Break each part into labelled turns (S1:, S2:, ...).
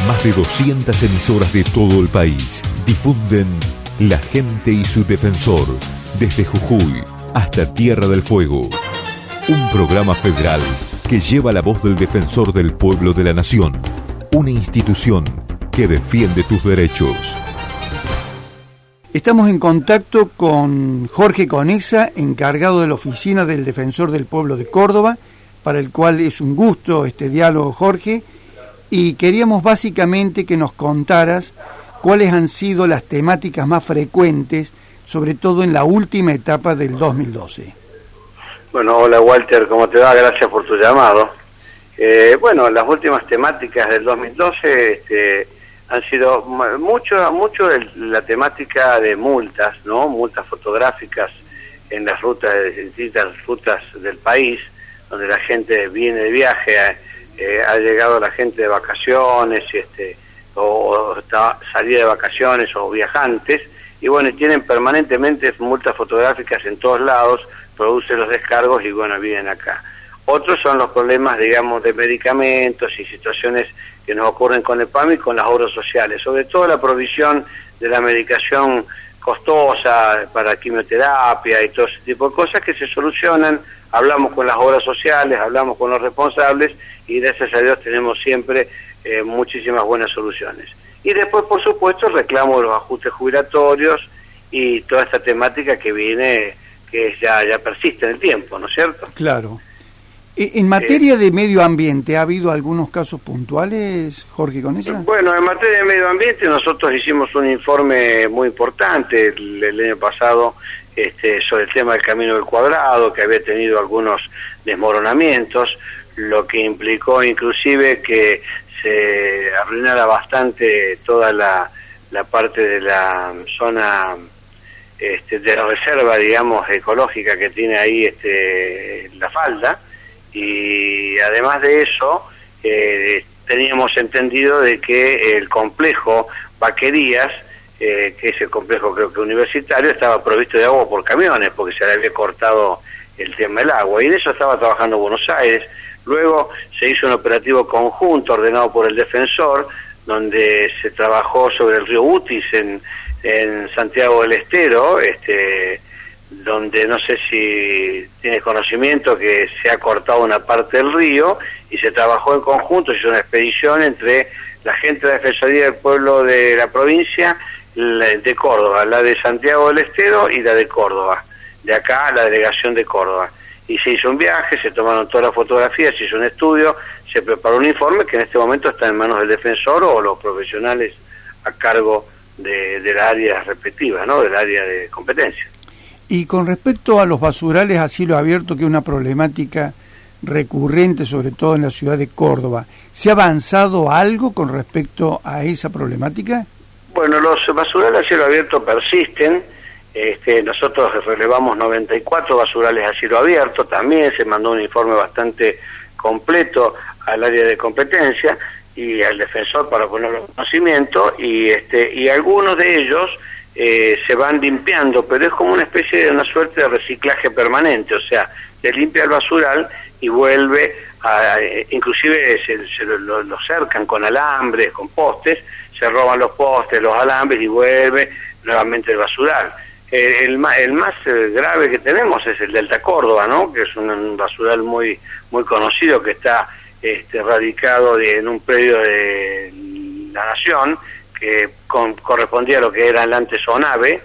S1: Más de 200 emisoras de todo el país difunden La Gente y su Defensor, desde Jujuy hasta Tierra del Fuego. Un programa federal que lleva la voz del defensor del pueblo de la nación. Una institución que defiende tus derechos.
S2: Estamos en contacto con Jorge Conesa, encargado de la Oficina del Defensor del Pueblo de Córdoba, para el cual es un gusto este diálogo, Jorge, y queríamos básicamente que nos contaras cuáles han sido las temáticas más frecuentes, sobre todo en la última etapa del 2012.
S3: Bueno, hola Walter, ¿cómo te va? Gracias por tu llamado. Bueno, las últimas temáticas del 2012 han sido mucho la temática de multas, ¿no? Multas fotográficas en las rutas, distintas rutas del país, donde la gente viene de viaje, ha llegado la gente de vacaciones, o salida de vacaciones o viajantes, y bueno, tienen permanentemente multas fotográficas en todos lados, producen los descargos y bueno, vienen acá. Otros son los problemas, digamos, de medicamentos y situaciones que nos ocurren con el PAMI y con las obras sociales, sobre todo la provisión de la medicación costosa para quimioterapia y todo ese tipo de cosas que se solucionan. Hablamos con las obras sociales, hablamos con los responsables y gracias a Dios tenemos siempre muchísimas buenas soluciones. Y después, por supuesto, el reclamo de los ajustes jubilatorios y toda esta temática que viene, que ya persiste en el tiempo, ¿no es cierto?
S2: Claro. En materia de medio ambiente, ¿ha habido algunos casos puntuales, Jorge Conesa?
S3: Bueno, en materia de medio ambiente nosotros hicimos un informe muy importante el año pasado sobre el tema del Camino del Cuadrado, que había tenido algunos desmoronamientos, lo que implicó inclusive que se arruinara bastante toda la parte de la zona de la reserva, digamos, ecológica que tiene ahí la falda. Y además de eso, teníamos entendido de que el complejo Vaquerías, que es el complejo creo que universitario, estaba provisto de agua por camiones, porque se le había cortado el tema del agua, y de eso estaba trabajando Buenos Aires. Luego se hizo un operativo conjunto ordenado por el defensor, donde se trabajó sobre el río Utis en Santiago del Estero, donde no sé si tienes conocimiento que se ha cortado una parte del río y se trabajó en conjunto, se hizo una expedición entre la gente de la Defensoría del Pueblo de la provincia de Córdoba, la de Santiago del Estero y la de Córdoba, de acá la delegación de Córdoba. Y se hizo un viaje, se tomaron todas las fotografías, se hizo un estudio, se preparó un informe que en este momento está en manos del defensor o los profesionales a cargo de la área respectiva, ¿no? Del área de competencia.
S2: Y con respecto a los basurales a cielo abierto, que es una problemática recurrente, sobre todo en la ciudad de Córdoba, ¿se ha avanzado algo con respecto a esa problemática? Bueno,
S3: los basurales a cielo abierto persisten. Nosotros relevamos 94 basurales a cielo abierto, también se mandó un informe bastante completo al área de competencia y al defensor para ponerlo en conocimiento, y algunos de ellos se van limpiando, pero es como una especie de una suerte de reciclaje permanente, o sea, se limpia el basural y vuelve inclusive lo cercan con alambres, con postes, se roban los postes, los alambres y vuelve nuevamente el basural. El más grave que tenemos es el Delta Córdoba, ¿no? Que es un basural muy conocido que está radicado en un predio de la Nación, que correspondía a lo que era el antes ONAVE,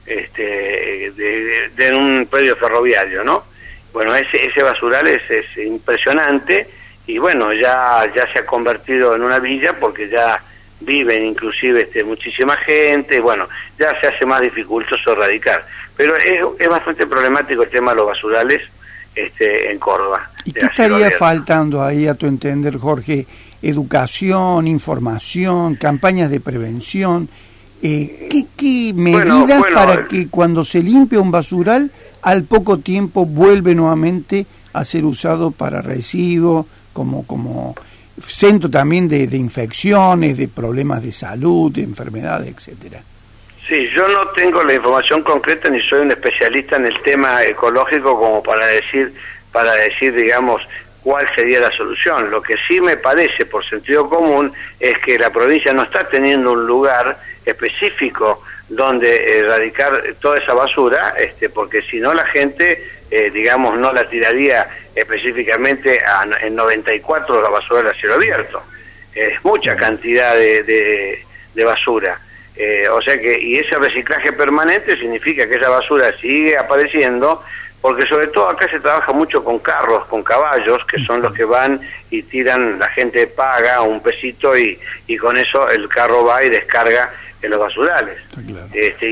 S3: de un predio ferroviario, ¿no? Bueno, ese basural es impresionante y bueno, ya se ha convertido en una villa porque ya viven inclusive muchísima gente, bueno, ya se hace más dificultoso erradicar, pero es bastante problemático el tema de los basurales en Córdoba.
S2: ¿Y qué estaría faltando ahí, a tu entender, Jorge? Educación, información, campañas de prevención, ¿qué medidas para que cuando se limpia un basural al poco tiempo vuelve nuevamente a ser usado para residuos, como centro también de infecciones, de problemas de salud, de enfermedades, etcétera?
S3: Sí, yo no tengo la información concreta ni soy un especialista en el tema ecológico como para decir, digamos, cuál sería la solución. Lo que sí me parece, por sentido común, es que la provincia no está teniendo un lugar específico donde erradicar toda esa basura, porque si no la gente, digamos, no la tiraría específicamente en 94 la basura del cielo abierto. Es mucha cantidad de basura. O sea que, y ese reciclaje permanente significa que esa basura sigue apareciendo, porque sobre todo acá se trabaja mucho con carros, con caballos, que son los que van y tiran, la gente paga un pesito y con eso el carro va y descarga en los basurales. Claro.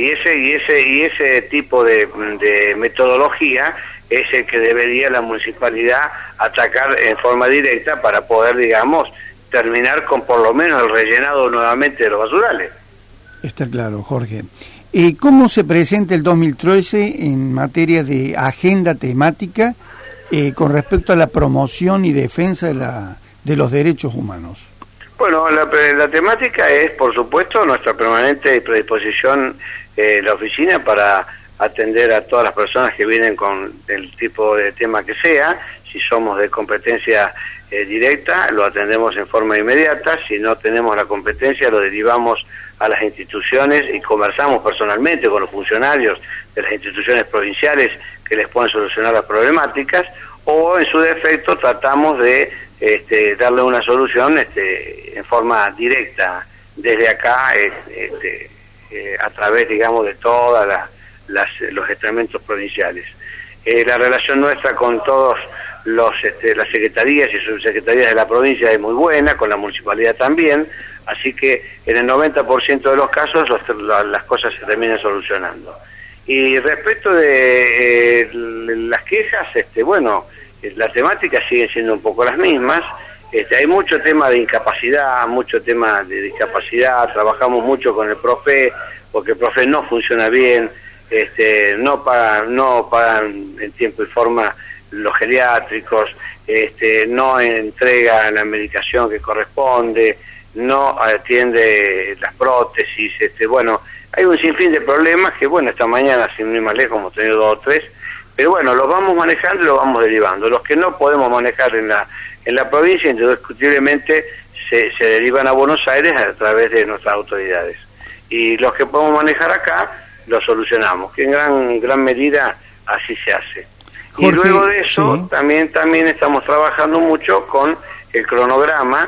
S3: Y ese tipo de metodología es el que debería la municipalidad atacar en forma directa para poder, digamos, terminar con por lo menos el rellenado nuevamente de los basurales.
S2: Está claro, Jorge. ¿Cómo se presenta el 2013 en materia de agenda temática con respecto a la promoción y defensa de los derechos humanos?
S3: Bueno, la temática es, por supuesto, nuestra permanente predisposición la oficina para atender a todas las personas que vienen con el tipo de tema que sea. Si somos de competencia directa, lo atendemos en forma inmediata. Si no tenemos la competencia, lo derivamos a las instituciones y conversamos personalmente con los funcionarios de las instituciones provinciales que les pueden solucionar las problemáticas, o en su defecto tratamos de darle una solución en forma directa desde acá, a través, digamos, de todos los estamentos provinciales. La relación nuestra con todos las secretarías y subsecretarías de la provincia es muy buena, con la municipalidad también, así que en el 90% de los casos las cosas se terminan solucionando. Y respecto de las quejas, bueno, las temáticas siguen siendo un poco las mismas. Hay mucho tema de incapacidad, mucho tema de discapacidad, trabajamos mucho con el PROFE, porque el PROFE no funciona bien, no pagan en tiempo y forma los geriátricos, no entrega la medicación que corresponde, no atiende las prótesis, bueno, hay un sinfín de problemas que, bueno, esta mañana, sin ir más lejos, hemos tenido 2 o 3, pero bueno, los vamos manejando y los vamos derivando. Los que no podemos manejar en la provincia, indiscutiblemente se derivan a Buenos Aires a través de nuestras autoridades. Y los que podemos manejar acá, los solucionamos, que en gran medida así se hace. Jorge, y luego de eso, sí, también estamos trabajando mucho con el cronograma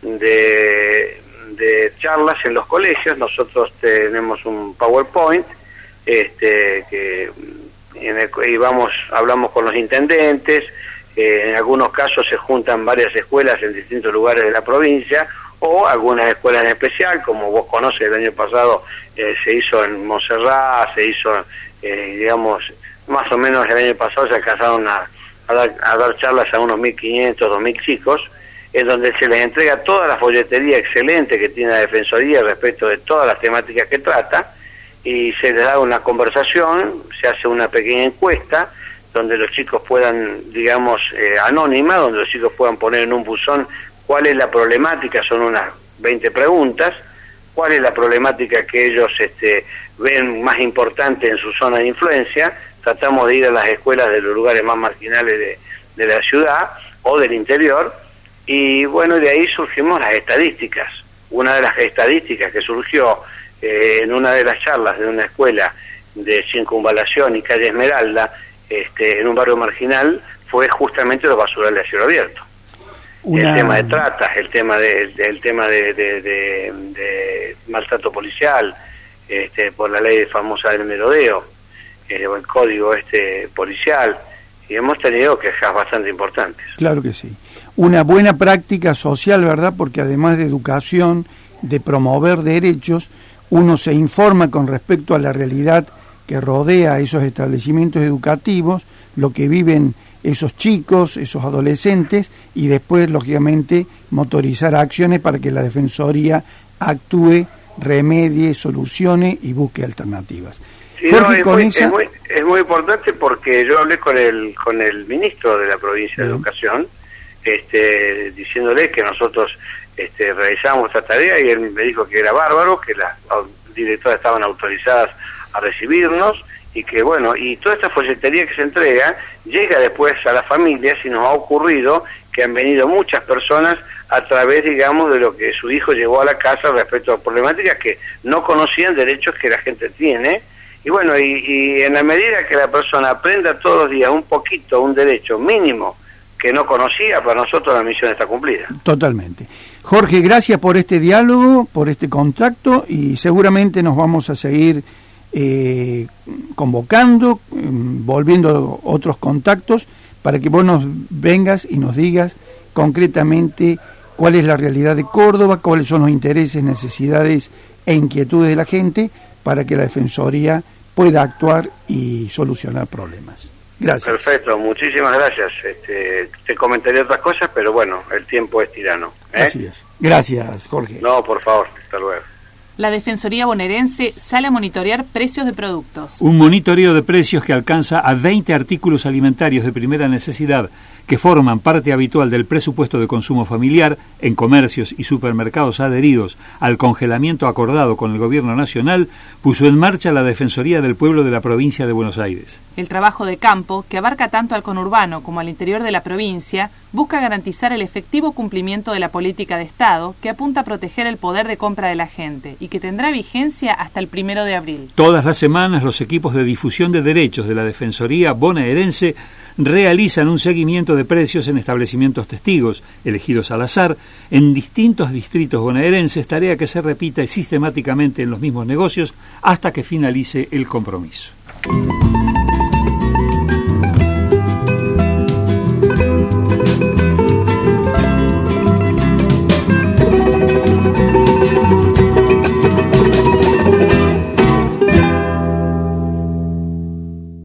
S3: de charlas en los colegios. Nosotros tenemos un PowerPoint hablamos con los intendentes, en algunos casos se juntan varias escuelas en distintos lugares de la provincia, o algunas escuelas en especial, como vos conocés, el año pasado se hizo en Montserrat, se hizo, digamos, más o menos el año pasado se alcanzaron a dar charlas a unos 1.500, 2.000 chicos, en donde se les entrega toda la folletería excelente que tiene la Defensoría respecto de todas las temáticas que trata, y se les da una conversación, se hace una pequeña encuesta, donde los chicos puedan, digamos, anónima, donde los chicos puedan poner en un buzón cuál es la problemática, son unas 20 preguntas, cuál es la problemática que ellos ven más importante en su zona de influencia. Tratamos de ir a las escuelas de los lugares más marginales de la ciudad o del interior, y bueno, de ahí surgimos las estadísticas. Una de las estadísticas que surgió en una de las charlas de una escuela de Circunvalación y Calle Esmeralda, en un barrio marginal, fue justamente los basurales a cielo abierto. El tema de tratas, el tema de maltrato policial, por la ley famosa del merodeo, el código policial, y hemos tenido quejas bastante importantes.
S2: Claro que sí. Una buena práctica social, ¿verdad? Porque además de educación, de promover derechos, uno se informa con respecto a la realidad que rodea a esos establecimientos educativos, lo que viven esos chicos, esos adolescentes, y después, lógicamente, motorizar acciones para que la Defensoría actúe, remedie, solucione y busque alternativas.
S3: Sí, Jorge, es muy importante, porque yo hablé con el ministro de la provincia de Educación, diciéndole que nosotros realizamos esta tarea, y él me dijo que era bárbaro, que las directoras estaban autorizadas a recibirnos, y que bueno, y toda esta folletería que se entrega llega después a las familias, y nos ha ocurrido que han venido muchas personas a través, digamos, de lo que su hijo llevó a la casa respecto a problemáticas que no conocían, derechos que la gente tiene. Y bueno, y en la medida que la persona aprenda todos los días un poquito, un derecho mínimo que no conocía, para nosotros la misión está cumplida.
S2: Totalmente. Jorge, gracias por este diálogo, por este contacto, y seguramente nos vamos a seguir convocando, volviendo otros contactos, para que vos nos vengas y nos digas concretamente cuál es la realidad de Córdoba, cuáles son los intereses, necesidades e inquietudes de la gente, para que la Defensoría pueda actuar y solucionar problemas. Gracias.
S3: Perfecto, muchísimas gracias. Te comentaré otras cosas, pero bueno, el tiempo es tirano.
S2: Así es. Gracias, Jorge.
S3: No, por favor, hasta luego.
S4: La Defensoría bonaerense sale a monitorear precios de productos.
S5: Un monitoreo de precios que alcanza a 20 artículos alimentarios de primera necesidad que forman parte habitual del presupuesto de consumo familiar en comercios y supermercados adheridos al congelamiento acordado con el Gobierno Nacional, puso en marcha la Defensoría del Pueblo de la provincia de Buenos Aires.
S4: El trabajo de campo, que abarca tanto al conurbano como al interior de la provincia, busca garantizar el efectivo cumplimiento de la política de Estado que apunta a proteger el poder de compra de la gente y que tendrá vigencia hasta el 1 de abril.
S5: Todas las semanas los equipos de difusión de derechos de la Defensoría bonaerense realizan un seguimiento de precios en establecimientos testigos, elegidos al azar, en distintos distritos bonaerenses, tarea que se repite sistemáticamente en los mismos negocios hasta que finalice el compromiso.